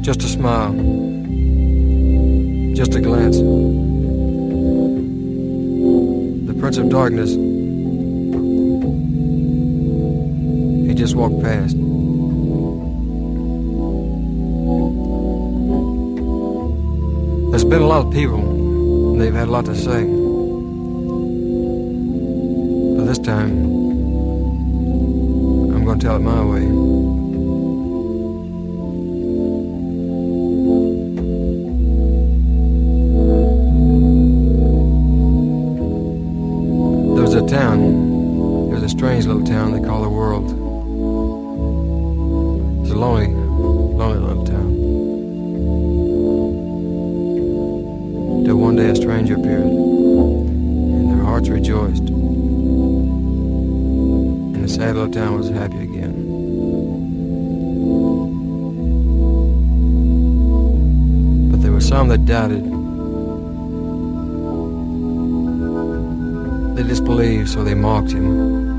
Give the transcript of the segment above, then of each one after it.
Just a smile, just a glance. The Prince of Darkness, he just walked past. There's been a lot of people, and they've had a lot to say. But this time, I'm going to tell it my way. There's a town, there's a strange little town they call the world. It's a lonely, lonely little town. Till one day a stranger appeared, and their hearts rejoiced, and the sad little town was happy again. But there were some that doubted. They disbelieved, so they mocked him.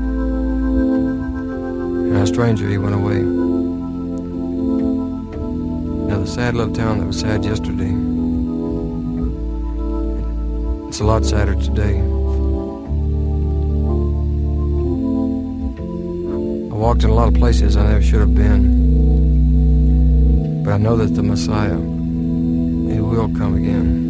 And our stranger, he went away. Now the sad little town that was sad yesterday, it's a lot sadder today. I walked in a lot of places I never should have been. But I know that the Messiah, he will come again.